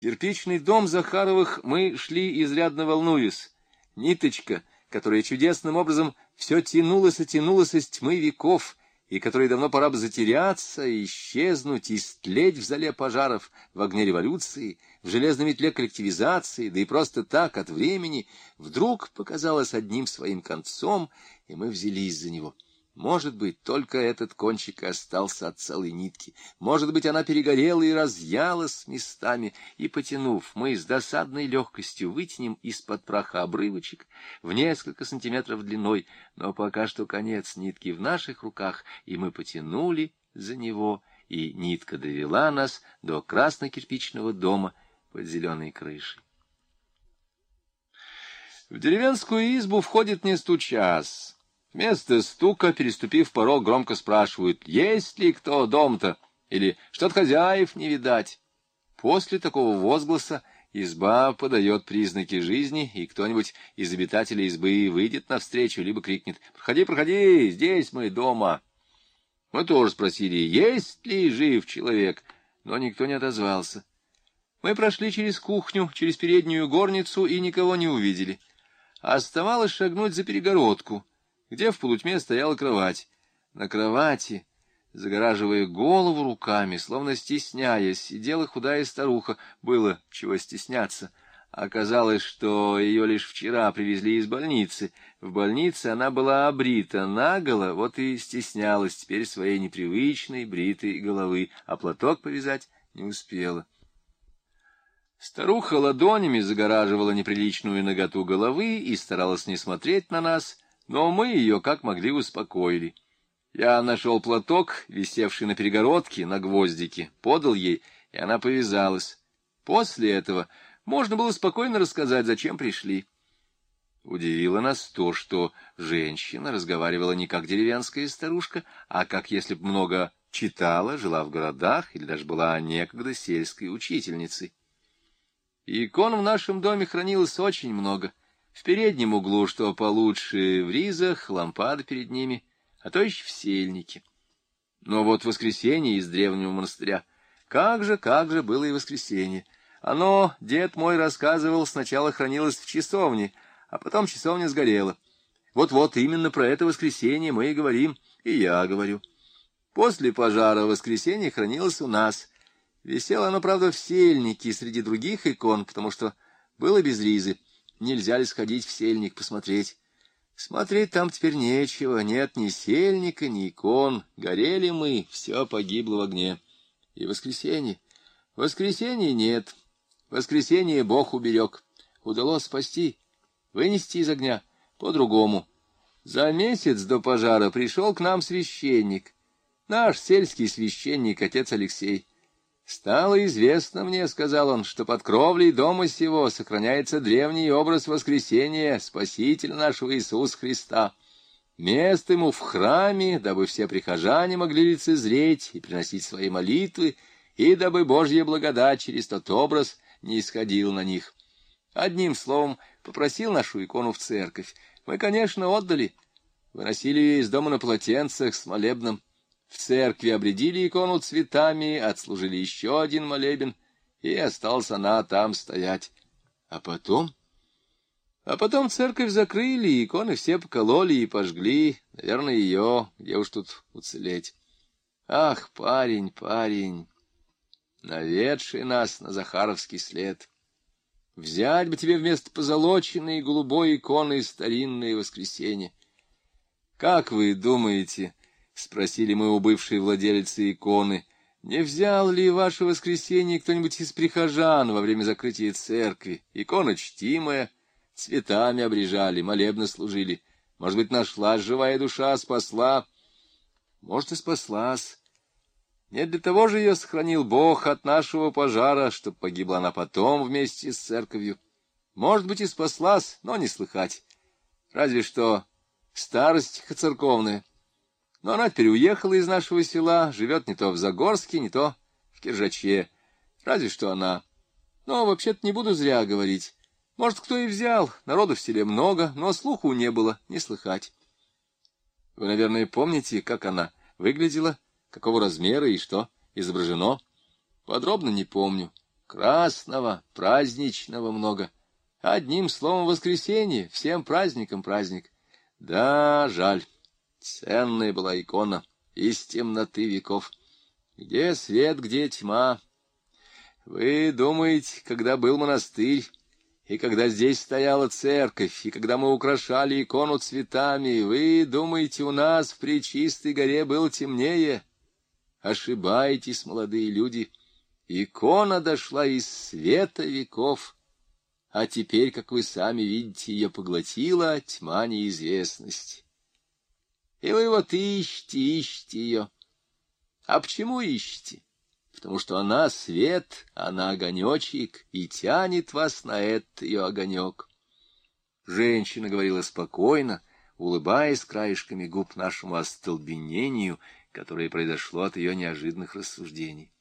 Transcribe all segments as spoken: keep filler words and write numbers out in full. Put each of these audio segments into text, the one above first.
Кирпичный дом Захаровых мы шли, изрядно волнуясь. Ниточка, которая чудесным образом все тянулась и тянулась из тьмы веков, и которой давно пора бы затеряться, исчезнуть, истлеть в зале пожаров, в огне революции, в железной метле коллективизации, да и просто так, от времени, вдруг показалась одним своим концом, и мы взялись за него. Может быть, только этот кончик и остался от целой нитки. Может быть, она перегорела и разъялась местами, и, потянув, мы с досадной легкостью вытянем из-под праха обрывочек в несколько сантиметров длиной, но пока что конец нитки в наших руках, и мы потянули за него, и нитка довела нас до красно-кирпичного дома под зеленой крышей. В деревенскую избу входит не стучас. Вместо стука, переступив порог, громко спрашивают: «Есть ли кто дом-то?» или «Что-то хозяев не видать». После такого возгласа изба подает признаки жизни, и кто-нибудь из обитателей избы выйдет навстречу, либо крикнет: «Проходи, проходи, здесь мы дома». Мы тоже спросили, есть ли жив человек, но никто не отозвался. Мы прошли через кухню, через переднюю горницу и никого не увидели. Оставалось шагнуть за перегородку, где в полутьме стояла кровать. На кровати, загораживая голову руками, словно стесняясь, сидела худая старуха. Было чего стесняться. Оказалось, что ее лишь вчера привезли из больницы. В больнице она была обрита наголо, вот и стеснялась теперь своей непривычной бритой головы, а платок повязать не успела. Старуха ладонями загораживала неприличную наготу головы и старалась не смотреть на нас, но мы ее как могли успокоили. Я нашел платок, висевший на перегородке, на гвоздике, подал ей, и она повязалась. После этого можно было спокойно рассказать, зачем пришли. Удивило нас то, что женщина разговаривала не как деревенская старушка, а как если б много читала, жила в городах или даже была некогда сельской учительницей. Икон в нашем доме хранилось очень много. В переднем углу, что получше, в ризах, лампада перед ними, а то еще в сельнике. Но вот воскресенье из древнего монастыря. Как же, как же было и воскресенье. Оно, дед мой рассказывал, сначала хранилось в часовне, а потом часовня сгорела. Вот-вот именно про это воскресенье мы и говорим, и я говорю. После пожара воскресенье хранилось у нас. Висело оно, правда, в сельнике среди других икон, потому что было без ризы. Нельзя ли сходить в сельник посмотреть? Смотреть там теперь нечего, нет ни сельника, ни икон. Горели мы, все погибло в огне. И воскресенье. Воскресенья нет. Воскресенье Бог уберег. Удалось спасти, вынести из огня по-другому. За месяц до пожара пришел к нам священник. Наш сельский священник, отец Алексей. «Стало известно мне, — сказал он, — что под кровлей дома сего сохраняется древний образ воскресения Спасителя нашего Иисуса Христа. Место ему в храме, дабы все прихожане могли лицезреть и приносить свои молитвы, и дабы Божья благодать через тот образ не исходила на них. Одним словом, попросил нашу икону в церковь. Мы, конечно, отдали, выносили ее из дома на полотенцах с молебном. В церкви обредили икону цветами, отслужили еще один молебен, и осталась она там стоять. А потом... А потом церковь закрыли, иконы все покололи и пожгли. Наверное, ее, где уж тут уцелеть. Ах, парень, парень, наведший нас на Захаровский след. Взять бы тебе вместо позолоченной голубой иконы старинное воскресенье. Как вы думаете... — спросили мы у бывшей владелицы иконы, — не взял ли ваше воскресенье кто-нибудь из прихожан во время закрытия церкви? Икона чтимая, цветами обрежали, молебно служили. Может быть, нашлась живая душа, спасла? Может, и спаслась. Не для того же ее сохранил Бог от нашего пожара, чтоб погибла она потом вместе с церковью. Может быть, и спаслась, но не слыхать. Разве что старость церковная. Но она теперь уехала из нашего села, живет не то в Загорске, не то в Киржаче. Разве что она. Но вообще-то не буду зря говорить. Может, кто и взял, народу в селе много, но слуху не было, не слыхать. Вы, наверное, помните, как она выглядела, какого размера и что изображено? Подробно не помню. красного, праздничного много. Одним словом, воскресенье, всем праздником праздник. Да, жаль, ценная была икона из темноты веков. Где свет, где тьма. Вы думаете, когда был монастырь, и когда здесь стояла церковь, и когда мы украшали икону цветами, вы думаете, у нас в Пречистой горе было темнее? Ошибаетесь, молодые люди. Икона дошла из света веков, а теперь, как вы сами видите, ее поглотила тьма неизвестности. И вы вот ищете, ищете ее. А почему ищете? Потому что она свет, она огонечек, и тянет вас на этот ее огонек. Женщина говорила спокойно, улыбаясь краешками губ нашему остолбенению, которое произошло от ее неожиданных рассуждений.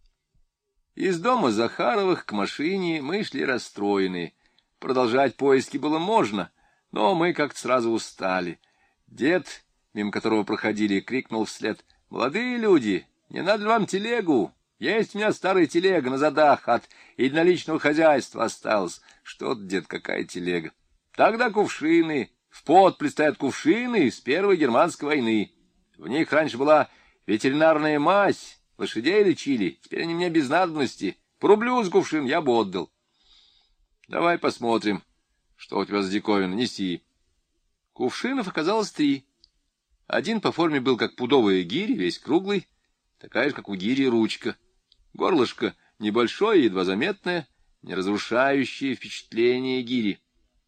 Из дома Захаровых к машине мы шли расстроенные. Продолжать поиски было можно, но мы как-то сразу устали. Дед, мимо которого проходили, крикнул вслед: «Молодые люди, не надо вам телегу? Есть у меня старая телега на задах от единоличного хозяйства осталась». Что-то, дед, какая телега? Тогда кувшины. В пот предстоят кувшины с Первой германской войны. В них раньше была ветеринарная мазь, лошадей лечили, теперь они мне без надобности. По рублю с кувшин я бы отдал. Давай посмотрим, что у тебя за диковина, неси. Кувшинов оказалось три. Один по форме был как пудовая гиря, весь круглый, такая же, как у гири, ручка. Горлышко небольшое, едва заметное, не разрушающее впечатление гири.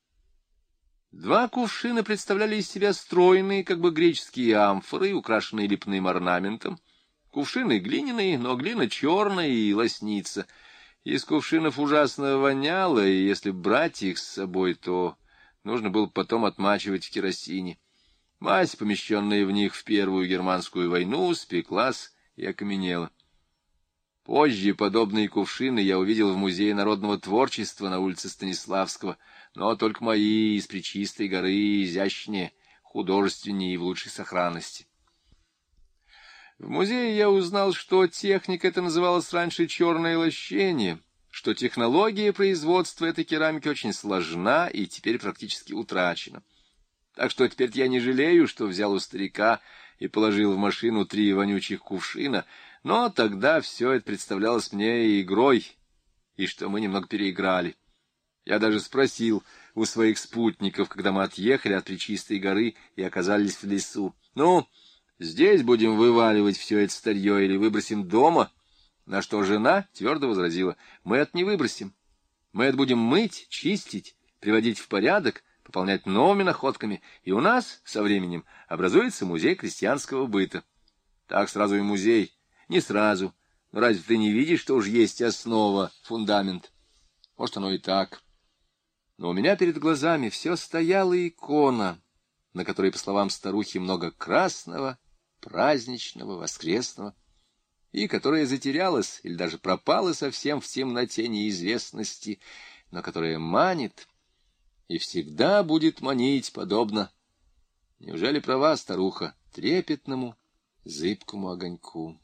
Два кувшина представляли из себя стройные, как бы греческие амфоры, украшенные лепным орнаментом. Кувшины глиняные, но глина черная и лоснится. Из кувшинов ужасно воняло, и если брать их с собой, то нужно было потом отмачивать в керосине. Мазь, помещенная в них в Первую германскую войну, спеклась и окаменела. Позже подобные кувшины я увидел в Музее народного творчества на улице Станиславского, но только мои из Пречистой горы изящнее, художественнее и в лучшей сохранности. В музее я узнал, что техника эта называлась раньше черное лощение, что технология производства этой керамики очень сложна и теперь практически утрачена. Так что теперь я не жалею, что взял у старика и положил в машину три вонючих кувшина, но тогда все это представлялось мне игрой, и что мы немного переиграли. Я даже спросил у своих спутников, когда мы отъехали от Пречистой горы и оказались в лесу: «Ну, здесь будем вываливать все это старье или выбросим дома?» На что жена твердо возразила: «Мы это не выбросим. Мы это будем мыть, чистить, приводить в порядок, пополнять новыми находками, и у нас со временем образуется музей крестьянского быта». Так сразу и музей. Не сразу. Но разве ты не видишь, что уж есть основа, фундамент? Может, оно и так. Но у меня перед глазами все стояла икона, на которой, по словам старухи, много красного, праздничного, воскресного, и которая затерялась или даже пропала совсем в темноте неизвестности, но которая манит и всегда будет манить подобно, неужели права старуха, трепетному, зыбкому огоньку?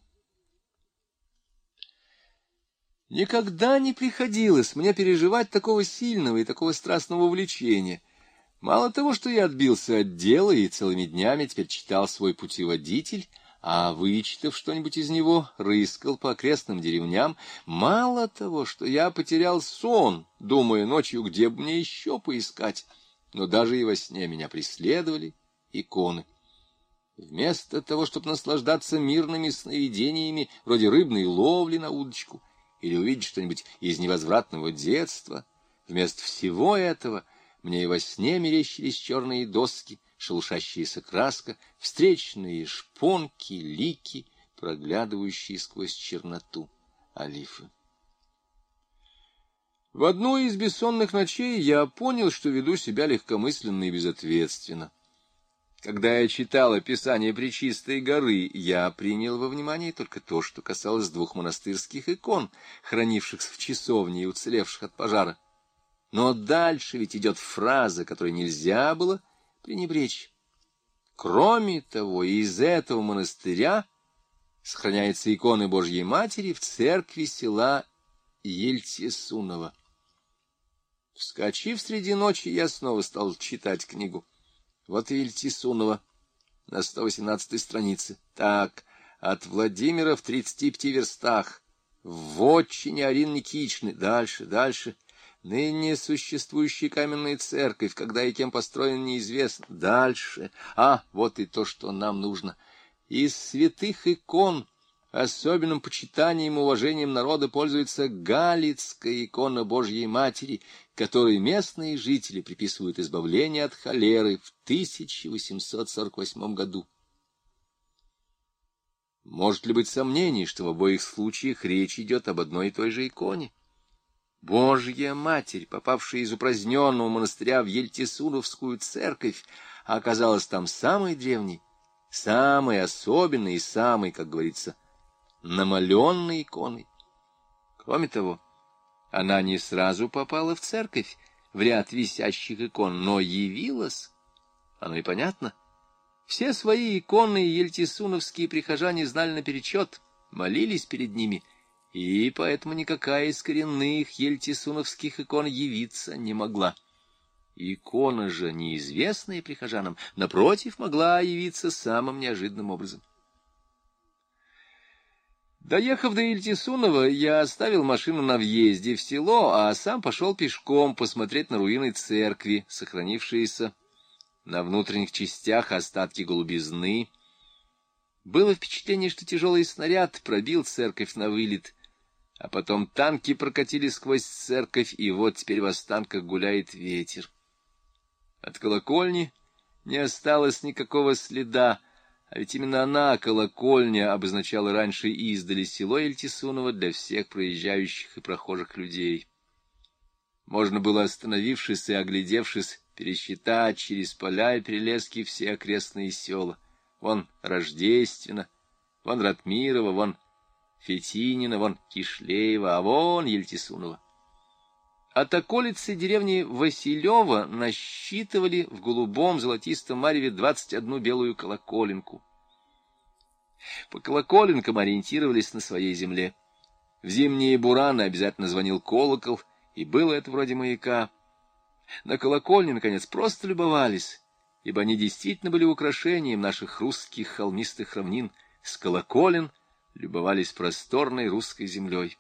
Никогда не приходилось мне переживать такого сильного и такого страстного увлечения. Мало того, что я отбился от дела и целыми днями теперь читал свой путеводитель, а, вычитав что-нибудь из него, рыскал по окрестным деревням, мало того, что я потерял сон, думая ночью, где бы мне еще поискать, но даже и во сне меня преследовали иконы. Вместо того, чтобы наслаждаться мирными сновидениями, вроде рыбной ловли на удочку, или увидеть что-нибудь из невозвратного детства, вместо всего этого мне и во сне мерещились черные доски, шелушащаяся краска, встречные шпонки, лики, проглядывающие сквозь черноту олифы. В одну из бессонных ночей я понял, что веду себя легкомысленно и безответственно. Когда я читал описание Пречистой горы, я принял во внимание только то, что касалось двух монастырских икон, хранившихся в часовне и уцелевших от пожара. Но дальше ведь идет фраза, которой нельзя было пренебречь. Кроме того, из этого монастыря сохраняются иконы Божьей Матери в церкви села Ельтисунова. Вскочив среди ночи, я снова стал читать книгу. Вот и Ельтисунова на сто восемнадцатой странице. Так, от Владимира в тридцати пяти верстах. В вотчине Арины Никитичны. Дальше, дальше. Ныне существующая каменная церковь, когда и кем построена, неизвестно. Дальше. А, вот и то, что нам нужно. Из святых икон особенным почитанием и уважением народа пользуется Галицкая икона Божьей Матери, которой местные жители приписывают избавление от холеры в тысяча восемьсот сорок восьмом году. Может ли быть сомнений, что в обоих случаях речь идет об одной и той же иконе? Божья Матерь, попавшая из упраздненного монастыря в Ельтисуновскую церковь, оказалась там самой древней, самой особенной и самой, как говорится, намаленной иконой. Кроме того, она не сразу попала в церковь, в ряд висящих икон, но явилась, оно и понятно. Все свои иконы ельтисуновские прихожане знали наперечет, молились перед ними, и поэтому никакая из коренных ельтисуновских икон явиться не могла. Икона же, неизвестная прихожанам, напротив, могла явиться самым неожиданным образом. Доехав до Ельтисунова, я оставил машину на въезде в село, а сам пошел пешком посмотреть на руины церкви, сохранившиеся на внутренних частях остатки голубизны. Было впечатление, что тяжелый снаряд пробил церковь на вылет, а потом танки прокатили сквозь церковь, и вот теперь в останках гуляет ветер. От колокольни не осталось никакого следа, а ведь именно она, колокольня, обозначала раньше издали село Ельтисуново для всех проезжающих и прохожих людей. Можно было, остановившись и оглядевшись, пересчитать через поля и перелески все окрестные села. Вон Рождественно, вон Ратмирово, вон Фетинино, вон Кишлеево, а вон Ельтисуново. От околицы деревни Василева насчитывали в голубом золотистом мареве двадцать одну белую колоколенку. По колоколенкам ориентировались на своей земле. В зимние бураны обязательно звонил колокол, и было это вроде маяка. На колокольне, наконец, просто любовались, ибо они действительно были украшением наших русских холмистых равнин. С колоколен любовались просторной русской землей.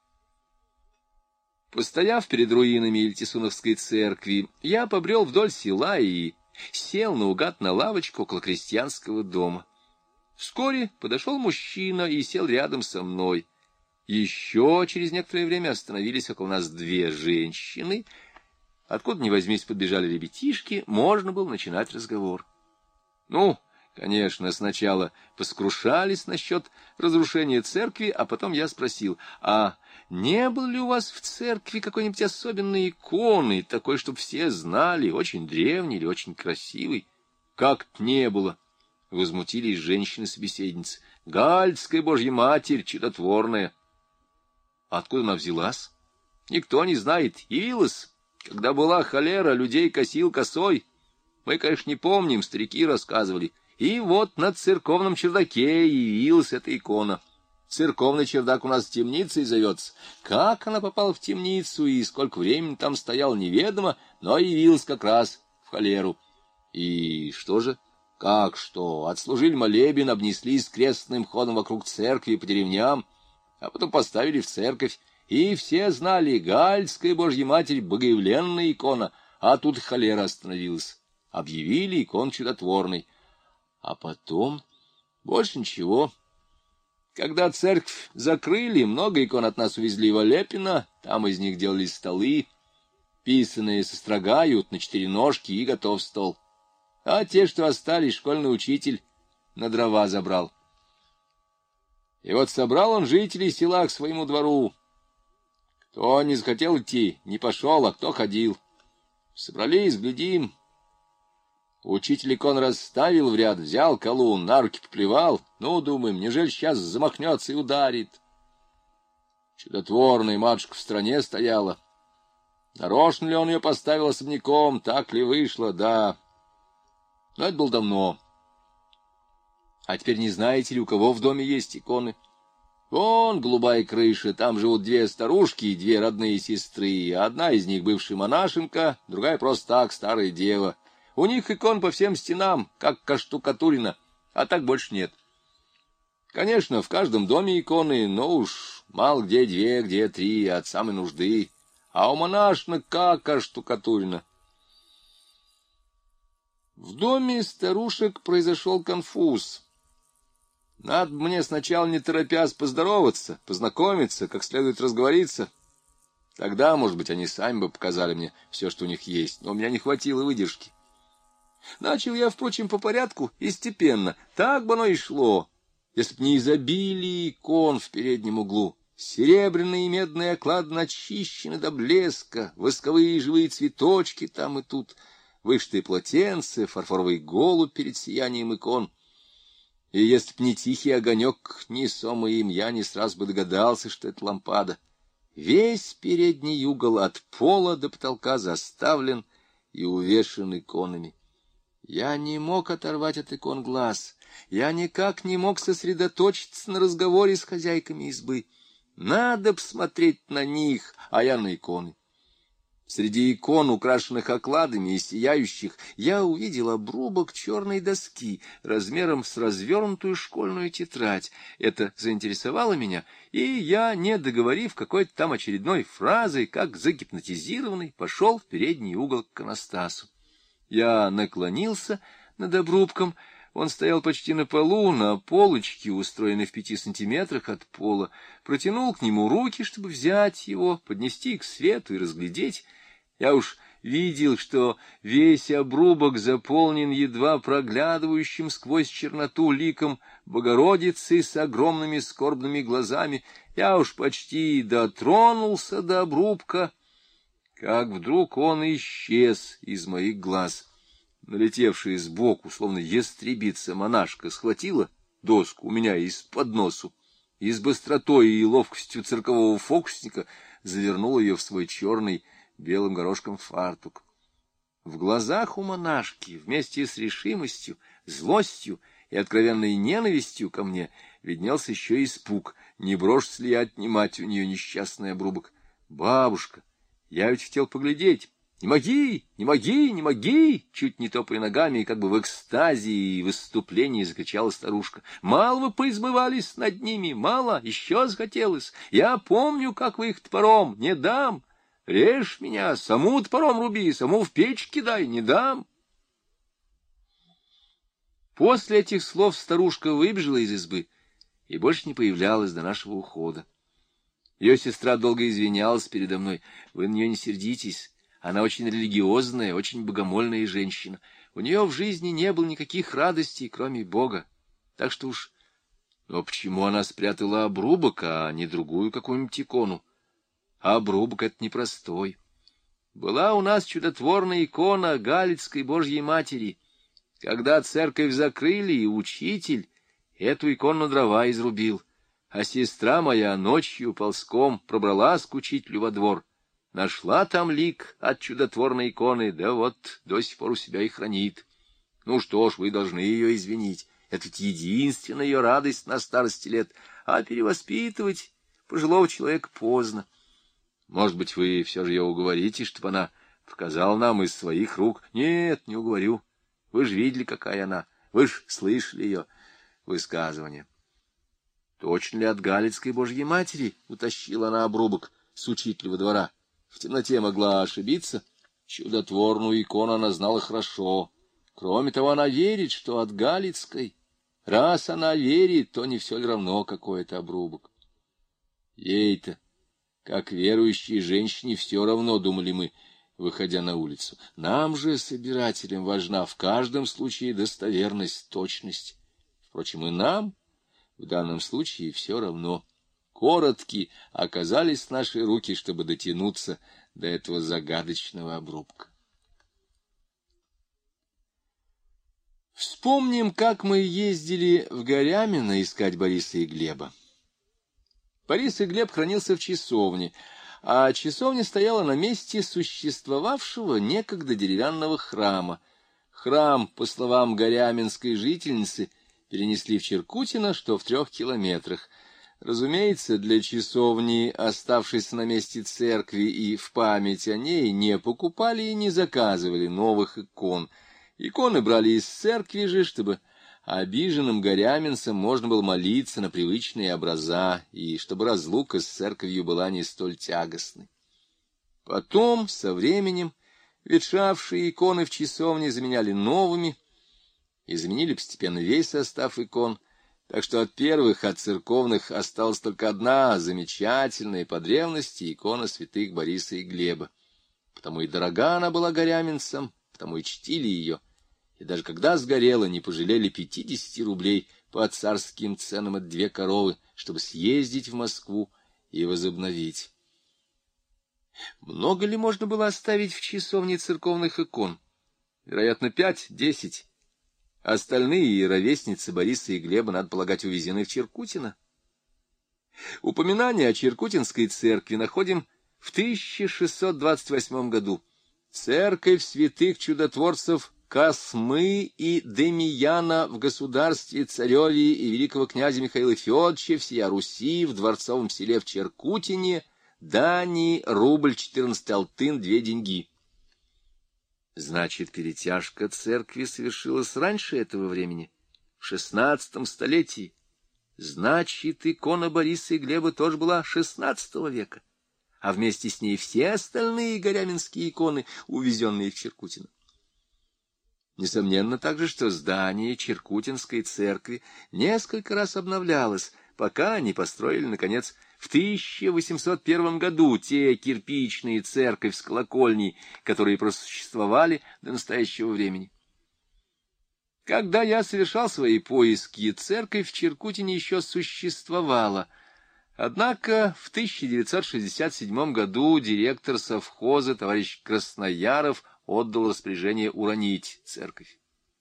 Постояв перед руинами Ельтисуновской церкви, я побрел вдоль села и сел наугад на лавочку около крестьянского дома. Вскоре подошел мужчина и сел рядом со мной. Еще через некоторое время остановились около нас две женщины. Откуда ни возьмись подбежали ребятишки, можно было начинать разговор. Ну, конечно, сначала поскрушались насчет разрушения церкви, а потом я спросил, а не было ли у вас в церкви какой-нибудь особенной иконы, такой, чтобы все знали, очень древней или очень красивой? Как-то не было, — возмутились женщины-собеседницы. Галицкая Божья Матерь, чудотворная. Откуда она взялась? Никто не знает. Явилась, когда была холера, людей косил косой. Мы, конечно, не помним, старики рассказывали. И вот на церковном чердаке явилась эта икона. Церковный чердак у нас темницей зовется. Как она попала в темницу и сколько времени там стояла, неведомо, но явилась как раз в холеру. И что же? Как что? Отслужили молебен, обнеслись крестным ходом вокруг церкви по деревням, а потом поставили в церковь. И все знали, Галицкая Божья Матерь — богоявленная икона, а тут холера остановилась. Объявили икон чудотворной. А потом больше ничего. Когда церковь закрыли, много икон от нас увезли в Олепино, там из них делали столы, писаные сострогают на четыре ножки, и готов стол. А те, что остались, школьный учитель на дрова забрал. И вот собрал он жителей села к своему двору. Кто не захотел идти, не пошел, а кто ходил. Собрались, глядим. Учитель икон расставил в ряд, взял колун, на руки поплевал. Ну, думаем, неужели сейчас замахнется и ударит? Чудотворная матушка в стороне стояла. Нарочно ли он ее поставил особняком, так ли вышло, да. Но это было давно. А теперь не знаете ли, у кого в доме есть иконы? Вон голубая крыша, там живут две старушки и две родные сестры. Одна из них бывшая монашенка, другая просто так, старая дева. У них икон по всем стенам, как каштукатурина, а так больше нет. Конечно, в каждом доме иконы, но уж мало где две, где три, от самой нужды. А у монашек как каштукатурина. В доме старушек произошел конфуз. Надо мне сначала, не торопясь, поздороваться, познакомиться, как следует разговориться. Тогда, может быть, они сами бы показали мне все, что у них есть, но у меня не хватило выдержки. Начал я, впрочем, по порядку и степенно. Так бы оно и шло, если б не изобилие икон в переднем углу. Серебряные и медные оклады начищены до блеска, восковые живые цветочки там и тут, вышитые полотенца, фарфоровый голубь перед сиянием икон. И если б не тихий огонек, несомый им, я не сразу бы догадался, что это лампада. Весь передний угол от пола до потолка заставлен и увешан иконами. Я не мог оторвать от икон глаз, я никак не мог сосредоточиться на разговоре с хозяйками избы. Надо б смотреть на них, а я на иконы. Среди икон, украшенных окладами и сияющих, я увидел обрубок черной доски размером с развернутую школьную тетрадь. Это заинтересовало меня, и я, не договорив какой-то там очередной фразой, как загипнотизированный, пошел в передний угол к иконостасу. Я наклонился над обрубком. Он стоял почти на полу, на полочке, устроенной в пяти сантиметрах от пола, протянул к нему руки, чтобы взять его, поднести к свету и разглядеть. Я уж видел, что весь обрубок заполнен едва проглядывающим сквозь черноту ликом Богородицы с огромными скорбными глазами. Я уж почти дотронулся до обрубка, как вдруг он исчез из моих глаз. Налетевшая сбоку, словно ястребица-монашка, схватила доску у меня из-под носу и с быстротой и ловкостью циркового фокусника завернула ее в свой черный белым горошком фартук. В глазах у монашки вместе с решимостью, злостью и откровенной ненавистью ко мне виднелся еще испуг, не брошусь ли я отнимать у нее несчастный обрубок. «Бабушка, я ведь хотел поглядеть». «Не моги! Не моги! Не моги!» Чуть не топая ногами и как бы в экстазе и выступлении закричала старушка. «Мало вы поизбывались над ними, мало, еще захотелось. Я помню, как вы их топором, не дам. Режь меня, саму топором руби, саму в печь кидай, не дам». После этих слов старушка выбежала из избы и больше не появлялась до нашего ухода. Ее сестра долго извинялась передо мной. «Вы на нее не сердитесь. Она очень религиозная, очень богомольная женщина. У нее в жизни не было никаких радостей, кроме Бога. Так что уж... Но почему она спрятала обрубок, а не другую какую-нибудь икону? А обрубок этот непростой. Была у нас чудотворная икона Галицкой Божьей Матери. Когда церковь закрыли, и учитель эту икону на дрова изрубил, а сестра моя ночью ползком пробралась к учителю во двор. Нашла там лик от чудотворной иконы, да вот до сих пор у себя и хранит. Ну что ж, вы должны ее извинить. Это ведь единственная ее радость на старости лет. А перевоспитывать пожилого человека поздно. Может быть, вы все же ее уговорите, чтобы она показала нам из своих рук? Нет, не уговорю. Вы же видели, какая она. Вы же слышали ее высказывание. Точно ли от Галицкой Божьей Матери утащила она обрубок с учителя двора? В темноте могла ошибиться. Чудотворную икону она знала хорошо. Кроме того, она верит, что от Галицкой. Раз она верит, то не все ли равно, какой это обрубок. Ей-то, как верующей женщине, все равно, думали мы, выходя на улицу. Нам же, собирателям, важна в каждом случае достоверность, точность. Впрочем, и нам в данном случае все равно. Коротки оказались наши руки, чтобы дотянуться до этого загадочного обрубка. Вспомним, как мы ездили в Горямино искать Бориса и Глеба. Борис и Глеб хранился в часовне, а часовня стояла на месте существовавшего некогда деревянного храма. Храм, по словам горяминской жительницы, перенесли в Черкутино, что в трех километрах. Разумеется, для часовни, оставшейся на месте церкви и в память о ней, не покупали и не заказывали новых икон. Иконы брали из церкви же, чтобы обиженным горяменцам можно было молиться на привычные образа, и чтобы разлука с церковью была не столь тягостной. Потом, со временем, ветшавшие иконы в часовне заменяли новыми, и заменили постепенно весь состав икон, так что от первых, от церковных, осталась только одна замечательная по древности икона святых Бориса и Глеба. Потому и дорога она была горяменцам, потому и чтили ее, и даже когда сгорела, не пожалели пятидесяти рублей по царским ценам от две коровы, чтобы съездить в Москву и возобновить. Много ли можно было оставить в часовне церковных икон? Вероятно, пять-десять. Остальные ровесницы Бориса и Глеба, надо полагать, увезены в Черкутино. Упоминание о Черкутинской церкви находим в тысяча шестьсот двадцать восьмом году. Церковь святых чудотворцев Космы и Демьяна в государстве цареве и великого князя Михаила Федоровича всея Руси в дворцовом селе в Черкутине, дани рубль четырнадцать алтын, две деньги. Значит, перетяжка церкви совершилась раньше этого времени, в шестнадцатом столетии. Значит, икона Бориса и Глеба тоже была шестнадцатого века, а вместе с ней все остальные горяменские иконы, увезенные в Черкутино. Несомненно также, что здание Черкутинской церкви несколько раз обновлялось, пока не построили, наконец, в тысяча восемьсот первом году те кирпичные церковь с колокольней, которые просуществовали до настоящего времени. Когда я совершал свои поиски, церковь в Черкутине еще существовала. Однако в тысяча девятьсот шестьдесят седьмом году директор совхоза товарищ Краснояров отдал распоряжение уронить церковь.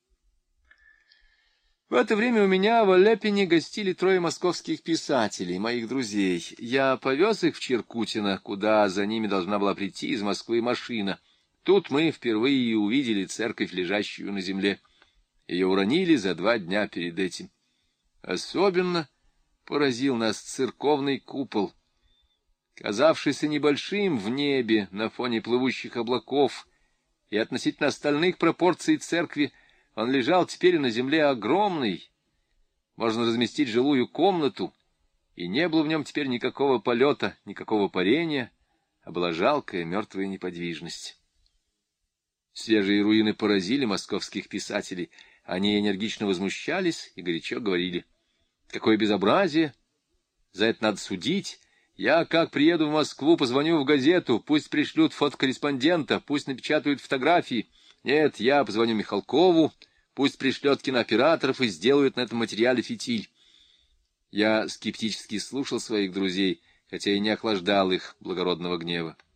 В это время у меня в Алепине гостили трое московских писателей, моих друзей. Я повез их в Черкутино, куда за ними должна была прийти из Москвы машина. Тут мы впервые увидели церковь, лежащую на земле. Ее уронили за два дня перед этим. Особенно поразил нас церковный купол. Казавшийся небольшим в небе на фоне плывущих облаков и относительно остальных пропорций церкви, он лежал теперь на земле огромный, можно разместить жилую комнату, и не было в нем теперь никакого полета, никакого парения, а была жалкая мертвая неподвижность. Свежие руины поразили московских писателей, они энергично возмущались и горячо говорили: «Какое безобразие! За это надо судить! Я, как приеду в Москву, позвоню в газету, пусть пришлют фотокорреспондента, пусть напечатают фотографии. Нет, я позвоню Михалкову, пусть пришлет кинооператоров и сделают на этом материале фитиль». Я скептически слушал своих друзей, хотя и не охлаждал их благородного гнева.